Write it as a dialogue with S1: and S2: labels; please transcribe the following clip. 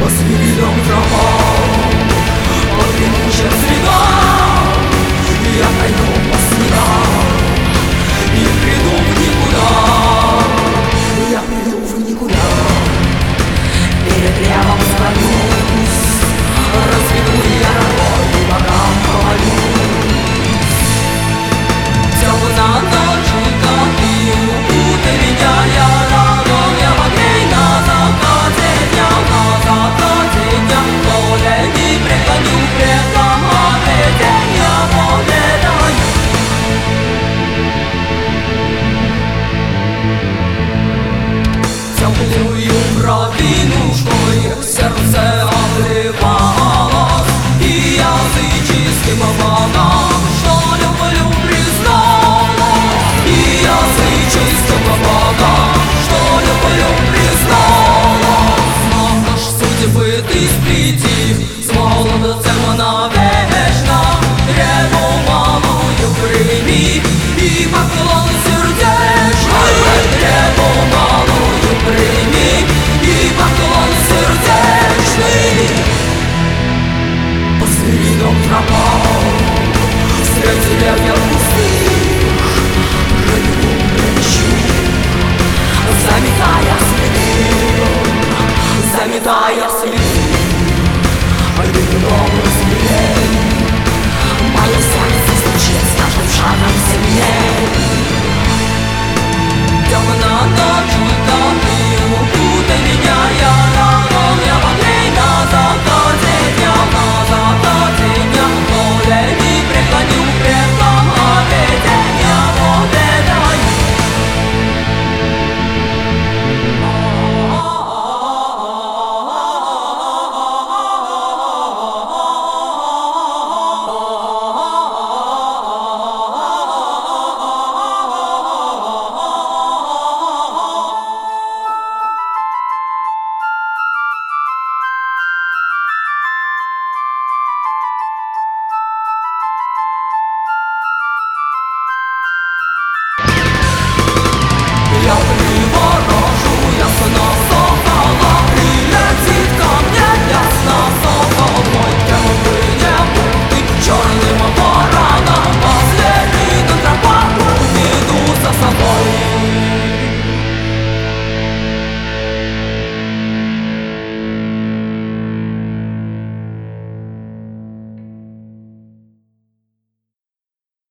S1: следам тропам, по дремучим следам я пойду по снегам и приду в никуда. Я приду в никуда. Перед древом склонюсь, разведу я рукой и богам помолюсь. Темна ночь, как и укутай меня, я рано не погрей на закате дня, на закате дня. Колени преклоню пред ногами день, я поведаю. Темную кровину, что их сердце обливалось, и языческим богам, что люблю, призналась. И языческим богам, что люблю, призналась. Знаешь, судьбы ты сплети с молодцем навечно, древу малую прими и поклон сердечный. Древу малую прими и поклон сердечный. По следам тропам, среди деревьев пустых, живу, ищу, заметая следы, вином размелей. Мое сердце стучит с каждым шагом сильней. Темна ночь, как и укутай меня, я рано не погрей на закате дня, на закате дня. Колени преклоню пред ногами день, я поведаю. Я приворожу, я снова